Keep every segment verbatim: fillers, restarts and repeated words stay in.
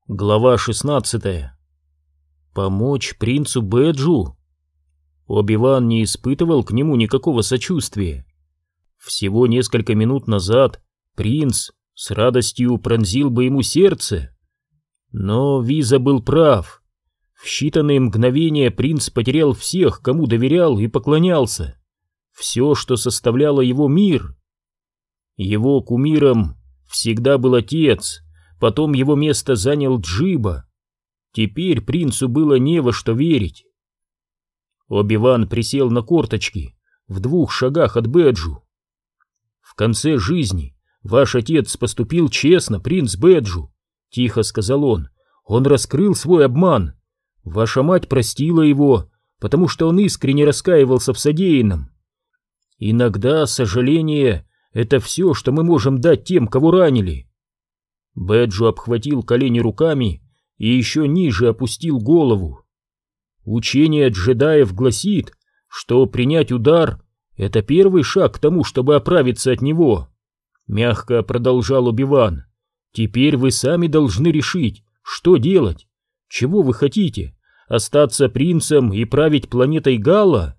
Глава шестнадцатая. Помочь принцу Бэджу? Оби-Ван не испытывал к нему никакого сочувствия. Всего несколько минут назад принц с радостью пронзил бы ему сердце. Но Виза был прав. В считанные мгновения принц потерял всех, кому доверял и поклонялся. Все, что составляло его мир. Его кумиром всегда был отец. Потом его место занял Джиба. Теперь принцу было не во что верить. Оби-Ван присел на корточки в двух шагах от Бэджу. «В конце жизни ваш отец поступил честно, принц Бэджу», — тихо сказал он. «Он раскрыл свой обман. Ваша мать простила его, потому что он искренне раскаивался в содеянном. Иногда сожаление — это все, что мы можем дать тем, кого ранили». Бэджу обхватил колени руками и еще ниже опустил голову. Учение джедаев гласит, что принять удар — это первый шаг к тому, чтобы оправиться от него. Мягко продолжал Оби-Ван. Теперь вы сами должны решить, что делать. Чего вы хотите? Остаться принцем и править планетой Галла?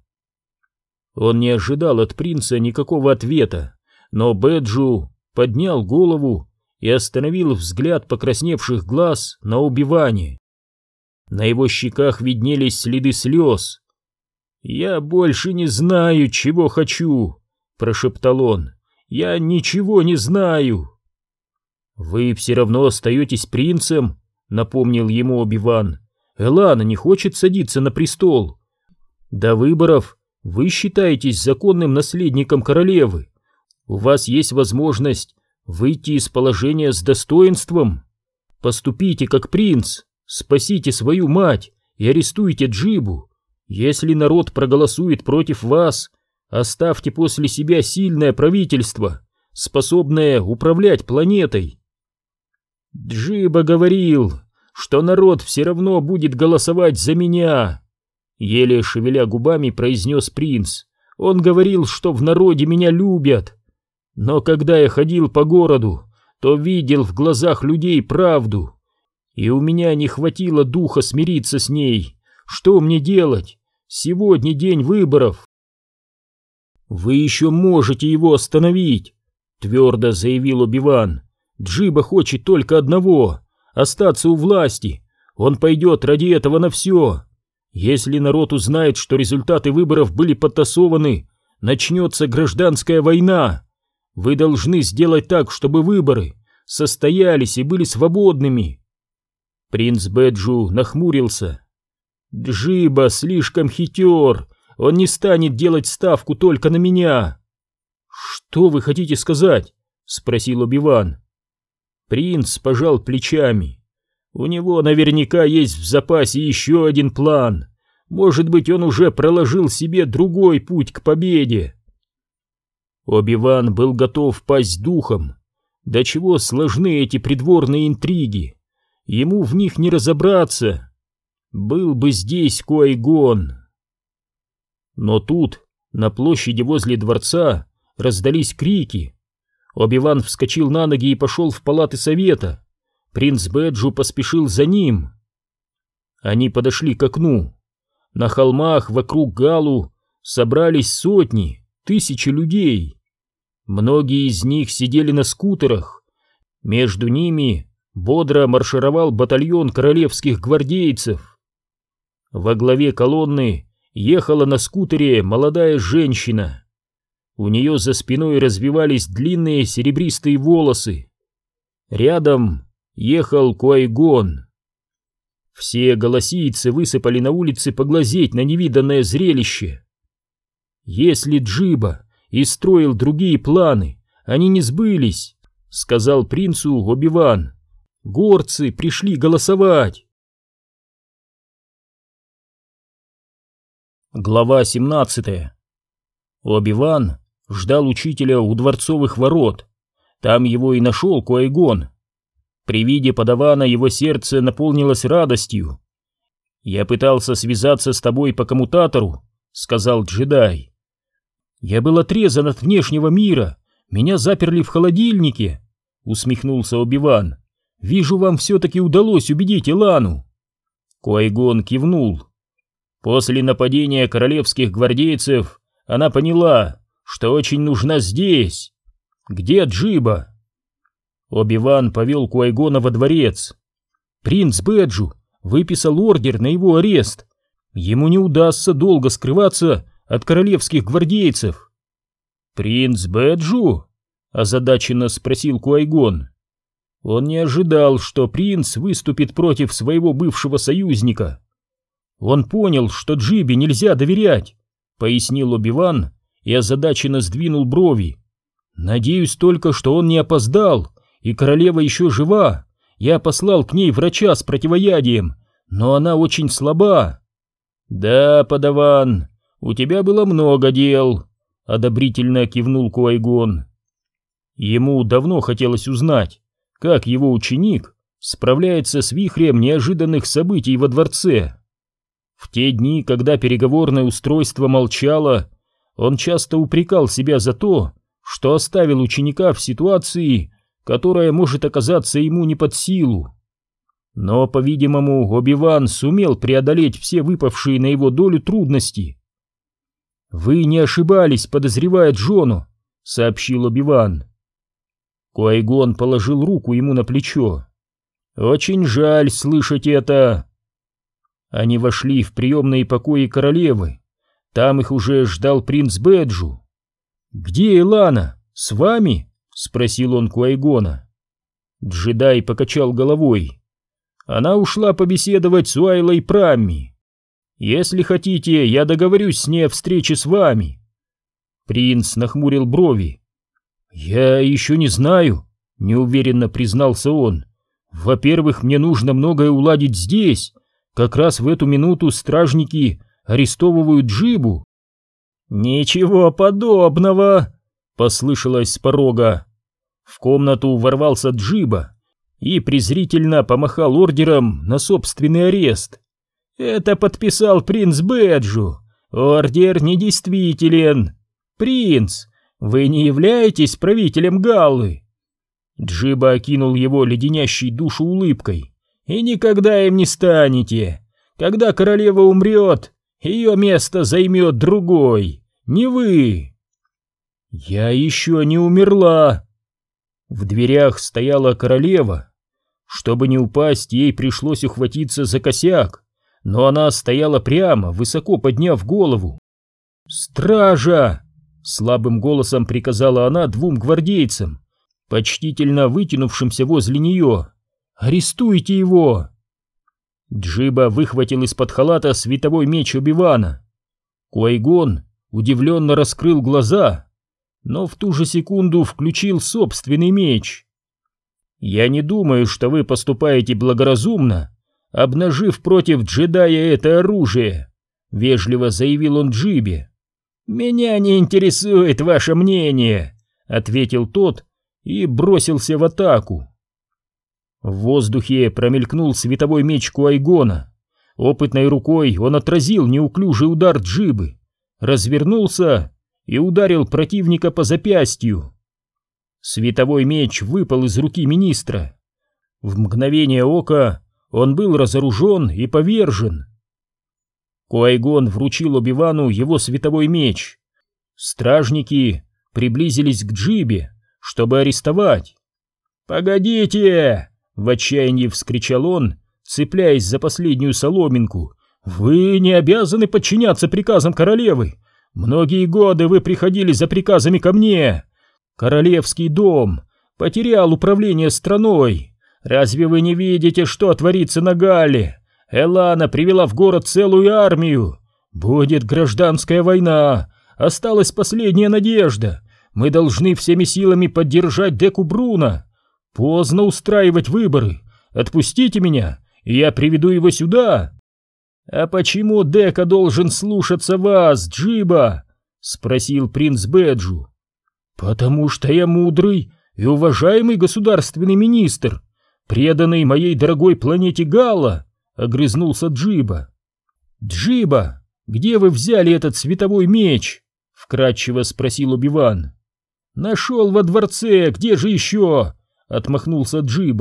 Он не ожидал от принца никакого ответа, но Бэджу поднял голову и остановил взгляд покрасневших глаз на Оби-Ване. На его щеках виднелись следы слез. «Я больше не знаю, чего хочу», — прошептал он. «Я ничего не знаю». «Вы все равно остаетесь принцем», — напомнил ему Оби-Ван. «Элана не хочет садиться на престол. До выборов вы считаетесь законным наследником королевы. У вас есть возможность выйти из положения с достоинством. Поступите как принц, спасите свою мать и арестуйте Джибу. Если народ проголосует против вас, оставьте после себя сильное правительство, способное управлять планетой». «Джиба говорил, что народ все равно будет голосовать за меня», — еле шевеля губами произнес принц. «Он говорил, что в народе меня любят. Но когда я ходил по городу, то видел в глазах людей правду, и у меня не хватило духа смириться с ней. Что мне делать? Сегодня день выборов». «Вы еще можете его остановить», — твердо заявил Оби-Ван. «Джиба хочет только одного — остаться у власти. Он пойдет ради этого на все. Если народ узнает, что результаты выборов были подтасованы, начнется гражданская война. Вы должны сделать так, чтобы выборы состоялись и были свободными». Принц Бэджу нахмурился. «Джиба слишком хитер, он не станет делать ставку только на меня». «Что вы хотите сказать?» — спросил Оби-Ван. Принц пожал плечами. «У него наверняка есть в запасе еще один план. Может быть, он уже проложил себе другой путь к победе». Оби-Ван был готов пасть духом. До чего сложны эти придворные интриги. Ему в них не разобраться. Был бы здесь Ки-Гон. Но тут, на площади возле дворца, раздались крики. Оби-Ван вскочил на ноги и пошел в палаты совета. Принц Бэджу поспешил за ним. Они подошли к окну. На холмах вокруг Галу собрались сотни, тысячи людей. Многие из них сидели на скутерах. Между ними бодро маршировал батальон королевских гвардейцев. Во главе колонны ехала на скутере молодая женщина. У нее за спиной развивались длинные серебристые волосы. Рядом ехал Ки-Гон. Все голосийцы высыпали на улицы поглазеть на невиданное зрелище. Если Джиба и строил другие планы, они не сбылись, — сказал принцу Оби-Ван. Горцы пришли голосовать. Глава семнадцатая. Оби-Ван ждал учителя у дворцовых ворот. Там его и нашел Ки-Гон. При виде подавана его сердце наполнилось радостью. «Я пытался связаться с тобой по коммутатору», — сказал джедай. «Я был отрезан от внешнего мира, меня заперли в холодильнике», — усмехнулся Оби-Ван. Вижу, вам все-таки удалось убедить Элану». Qui-Gon кивнул. После нападения королевских гвардейцев она поняла, что очень нужна здесь. Где Джиба? Оби-Ван повел Qui-Гона во дворец. Принц Бэджу выписал ордер на его арест. Ему не удастся долго скрываться от королевских гвардейцев. «Принц Бэджу?» — озадаченно спросил Qui-Gon. Он не ожидал, что принц выступит против своего бывшего союзника. Он понял, что Джибе нельзя доверять, пояснил Оби-Ван и озадаченно сдвинул брови. Надеюсь только, что он не опоздал, и королева еще жива. Я послал к ней врача с противоядием, но она очень слаба. Да, подаван, у тебя было много дел, одобрительно кивнул Qui-Gon. Ему давно хотелось узнать, как его ученик справляется с вихрем неожиданных событий во дворце. В те дни, когда переговорное устройство молчало, он часто упрекал себя за то, что оставил ученика в ситуации, которая может оказаться ему не под силу. Но, по-видимому, Оби-Ван сумел преодолеть все выпавшие на его долю трудности. «Вы не ошибались, подозревая Джону», — сообщил Оби-Ван. Qui-Gon положил руку ему на плечо. «Очень жаль слышать это». Они вошли в приемные покои королевы. Там их уже ждал принц Бэджу. «Где Элана? С вами?» — спросил он Qui-Гона. Джедай покачал головой. «Она ушла побеседовать с Уайлой Прамми. Если хотите, я договорюсь с ней о встрече с вами». Принц нахмурил брови. «Я еще не знаю», — неуверенно признался он. «Во-первых, мне нужно многое уладить здесь. Как раз в эту минуту стражники арестовывают Джибу». «Ничего подобного», — послышалось с порога. В комнату ворвался Джиба и презрительно помахал ордером на собственный арест. «Это подписал принц Бэджу. Ордер недействителен. Принц, вы не являетесь правителем Галлы?» Джиба окинул его леденящей душу улыбкой. «И никогда им не станете. Когда королева умрет, ее место займет другой, не вы». «Я еще не умерла». В дверях стояла королева. Чтобы не упасть, ей пришлось ухватиться за косяк, но она стояла прямо, высоко подняв голову. «Стража!» — слабым голосом приказала она двум гвардейцам, почтительно вытянувшимся возле нее. «Арестуйте его!» Джиба выхватил из-под халата световой меч Оби-Вана. Qui-Gon удивленно раскрыл глаза, но в ту же секунду включил собственный меч. «Я не думаю, что вы поступаете благоразумно, обнажив против джедая это оружие», — вежливо заявил он Джибе. «Меня не интересует ваше мнение», — ответил тот и бросился в атаку. В воздухе промелькнул световой меч Qui-Гона. Опытной рукой он отразил неуклюжий удар Джибы, развернулся и ударил противника по запястью. Световой меч выпал из руки министра. В мгновение ока он был разоружен и повержен. Qui-Gon вручил Оби-Вану его световой меч. Стражники приблизились к Джибе, чтобы арестовать. «Погодите!» — в отчаянии вскричал он, цепляясь за последнюю соломинку. «Вы не обязаны подчиняться приказам королевы. Многие годы вы приходили за приказами ко мне. Королевский дом потерял управление страной. Разве вы не видите, что творится на Галле? Элана привела в город целую армию. Будет гражданская война. Осталась последняя надежда. Мы должны всеми силами поддержать Деку Бруна. Поздно устраивать выборы. Отпустите меня, и я приведу его сюда». «А почему Дека должен слушаться вас, Джиба?» — спросил принц Бэджу. «Потому что я мудрый и уважаемый государственный министр, преданный моей дорогой планете Галла», — огрызнулся Джиба. «Джиба, где вы взяли этот световой меч?» — вкратчиво спросил Оби-Ван. «Нашел во дворце, где же еще?» — отмахнулся Джиба.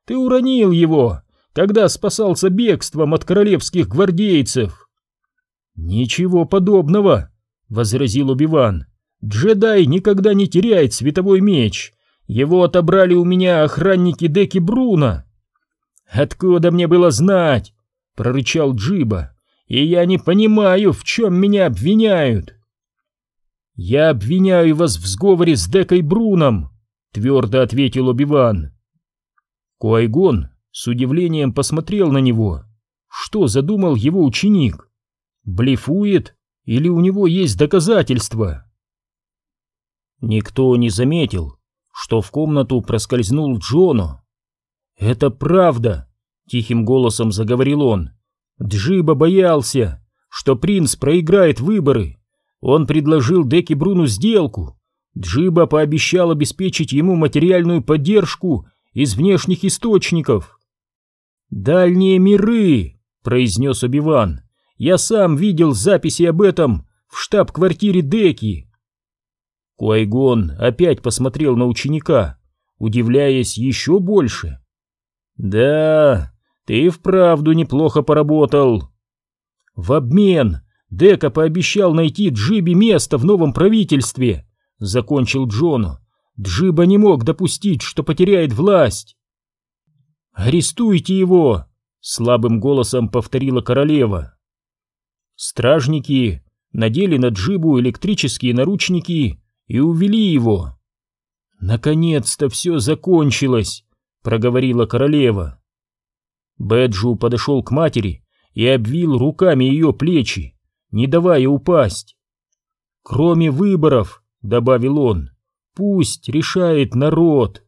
Ты уронил его, когда спасался бегством от королевских гвардейцев». «Ничего подобного», — возразил Оби-Ван. «Джедай никогда не теряет световой меч. Его отобрали у меня охранники Деки Бруна». «Откуда мне было знать?» — прорычал Джиба. «И я не понимаю, в чем меня обвиняют». «Я обвиняю вас в сговоре с Декой Бруном», — твердо ответил Оби-Ван. Куай-Гон с удивлением посмотрел на него. Что задумал его ученик? Блефует или у него есть доказательства? Никто не заметил, что в комнату проскользнул Джоно. «Это правда», — тихим голосом заговорил он. «Джиба боялся, что принц проиграет выборы. Он предложил Деки Бруну сделку. Джиба пообещал обеспечить ему материальную поддержку из внешних источников». «Дальние миры», — произнес Оби-Ван. «Я сам видел записи об этом в штаб-квартире Деки». Куай-Гон опять посмотрел на ученика, удивляясь еще больше. «Да, ты вправду неплохо поработал». «В обмен Дека пообещал найти Джибе место в новом правительстве», — закончил Джоно. «Джиба не мог допустить, что потеряет власть». «Арестуйте его!» — слабым голосом повторила королева. Стражники надели на Джибу электрические наручники и увели его. «Наконец-то все закончилось», — проговорила королева. Бэджу подошел к матери и обвил руками ее плечи, не давая упасть. «Кроме выборов», — добавил он, — «пусть решает народ».